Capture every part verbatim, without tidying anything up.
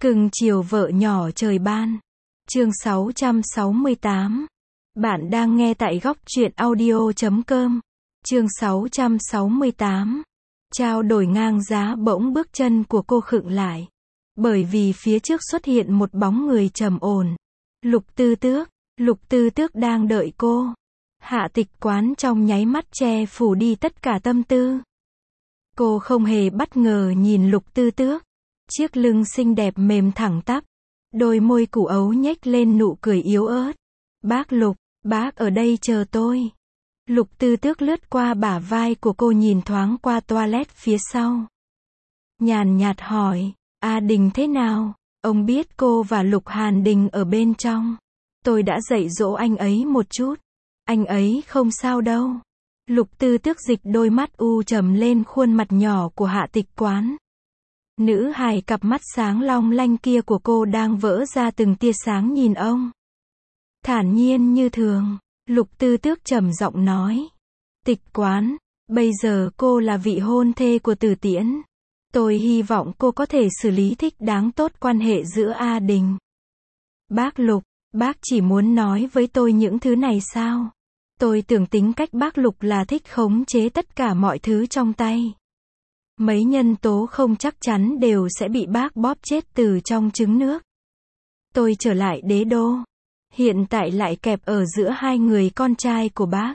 Cưng chiều vợ nhỏ trời ban. Chương sáu trăm sáu mươi tám. Bạn đang nghe tại góc truyện audio chấm com. Chương sáu trăm sáu mươi tám. Trao đổi ngang giá. Bỗng bước chân của cô khựng lại. Bởi vì phía trước xuất hiện một bóng người trầm ổn. Lục Tư Tước. Lục Tư Tước đang đợi cô. Hạ Tịch Quán trong nháy mắt che phủ đi tất cả tâm tư. Cô không hề bất ngờ nhìn Lục Tư Tước. Chiếc lưng xinh đẹp mềm thẳng tắp. Đôi môi củ ấu nhếch lên nụ cười yếu ớt. Bác Lục, bác ở đây chờ tôi. Lục Tư Tước lướt qua bả vai của cô, nhìn thoáng qua toilet phía sau. Nhàn nhạt hỏi, A Đình thế nào? Ông biết cô và Lục Hàn Đình ở bên trong. Tôi đã dạy dỗ anh ấy một chút. Anh ấy không sao đâu. Lục Tư Tước dịch đôi mắt u trầm lên khuôn mặt nhỏ của Hạ Tịch Quán. Nữ hài cặp mắt sáng long lanh kia của cô đang vỡ ra từng tia sáng nhìn ông. Thản nhiên như thường, Lục Tư Tước trầm giọng nói. Tịch Quán, bây giờ cô là vị hôn thê của Từ Tiễn. Tôi hy vọng cô có thể xử lý thích đáng tốt quan hệ giữa A Đình. Bác Lục, bác chỉ muốn nói với tôi những thứ này sao? Tôi tưởng tính cách bác Lục là thích khống chế tất cả mọi thứ trong tay. Mấy nhân tố không chắc chắn đều sẽ bị bác bóp chết từ trong trứng nước. Tôi trở lại đế đô. Hiện tại lại kẹp ở giữa hai người con trai của bác.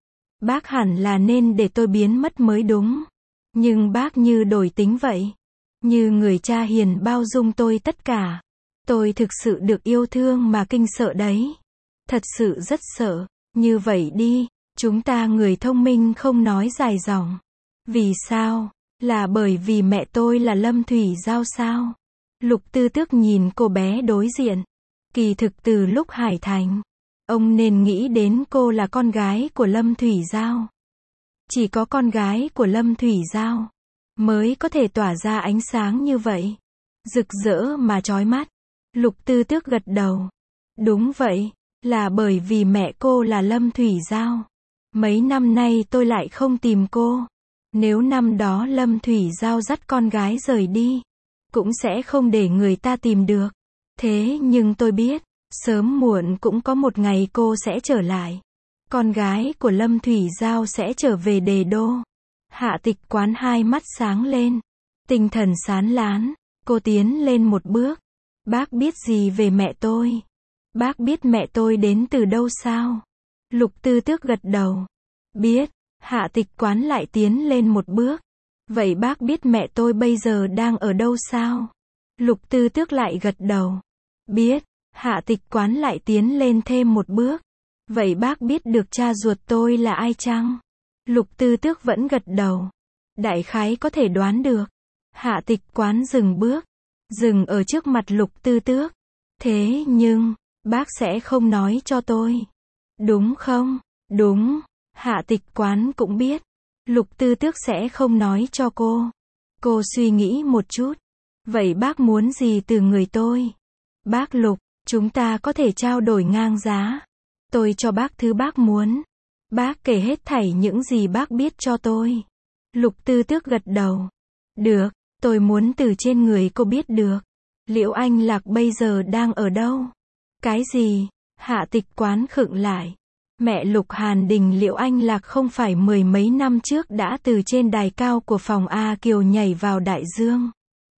Bác hẳn là nên để tôi biến mất mới đúng. Nhưng bác như đổi tính vậy. Như người cha hiền bao dung tôi tất cả. Tôi thực sự được yêu thương mà kinh sợ đấy. Thật sự rất sợ. Như vậy đi, chúng ta người thông minh không nói dài dòng. Vì sao? Là bởi vì mẹ tôi là Lâm Thủy Giao sao? Lục Tư Tước nhìn cô bé đối diện. Kỳ thực từ lúc Hải Thành, ông nên nghĩ đến cô là con gái của Lâm Thủy Giao. Chỉ có con gái của Lâm Thủy Giao mới có thể tỏa ra ánh sáng như vậy. Rực rỡ mà chói mắt. Lục Tư Tước gật đầu. Đúng vậy, là bởi vì mẹ cô là Lâm Thủy Giao. Mấy năm nay tôi lại không tìm cô. Nếu năm đó Lâm Thủy Giao dắt con gái rời đi, cũng sẽ không để người ta tìm được. Thế nhưng tôi biết, sớm muộn cũng có một ngày cô sẽ trở lại. Con gái của Lâm Thủy Giao sẽ trở về đế đô. Hạ Tịch Quán hai mắt sáng lên. Tinh thần sáng láng. Cô tiến lên một bước. Bác biết gì về mẹ tôi? Bác biết mẹ tôi đến từ đâu sao? Lục Tư Tước gật đầu. Biết. Hạ Tịch Quán lại tiến lên một bước. Vậy bác biết mẹ tôi bây giờ đang ở đâu sao? Lục Tư Tước lại gật đầu. Biết. Hạ Tịch Quán lại tiến lên thêm một bước. Vậy bác biết được cha ruột tôi là ai chăng? Lục Tư Tước vẫn gật đầu. Đại khái có thể đoán được. Hạ Tịch Quán dừng bước. Dừng ở trước mặt Lục Tư Tước. Thế nhưng, bác sẽ không nói cho tôi. Đúng không? Đúng. Hạ Tịch Quán cũng biết. Lục Tư Tước sẽ không nói cho cô. Cô suy nghĩ một chút. Vậy bác muốn gì từ người tôi? Bác Lục, chúng ta có thể trao đổi ngang giá. Tôi cho bác thứ bác muốn. Bác kể hết thảy những gì bác biết cho tôi. Lục Tư Tước gật đầu. Được, tôi muốn từ trên người cô biết được. Liễu Anh Lạc bây giờ đang ở đâu? Cái gì? Hạ Tịch Quán khựng lại. Mẹ Lục Hàn Đình Liễu Anh Lạc không phải mười mấy năm trước đã từ trên đài cao của phòng A Kiều nhảy vào đại dương.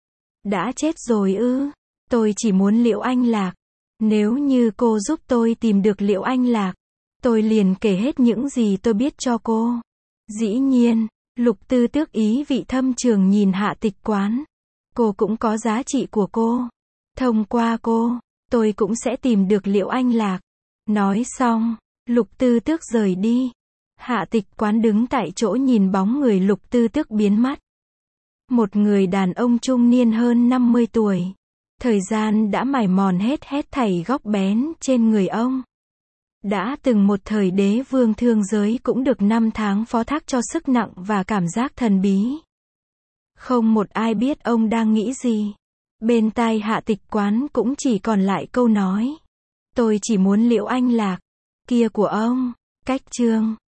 Đã chết rồi ư? Tôi chỉ muốn Liễu Anh Lạc. Nếu như cô giúp tôi tìm được Liễu Anh Lạc, tôi liền kể hết những gì tôi biết cho cô. Dĩ nhiên, Lục Tư Tước ý vị thâm trường nhìn Hạ Tịch Quán. Cô cũng có giá trị của cô. Thông qua cô, tôi cũng sẽ tìm được Liễu Anh Lạc. Nói xong, Lục Tư Tước rời đi. Hạ Tịch Quán đứng tại chỗ nhìn bóng người Lục Tư Tước biến mất. Một người đàn ông trung niên hơn năm mươi tuổi. Thời gian đã mài mòn hết hết thảy góc bén trên người ông. Đã từng một thời đế vương thương giới cũng được năm tháng phó thác cho sức nặng và cảm giác thần bí. Không một ai biết ông đang nghĩ gì. Bên tai Hạ Tịch Quán cũng chỉ còn lại câu nói. Tôi chỉ muốn Liễu Anh Lạc. Kia của ông. Cách chương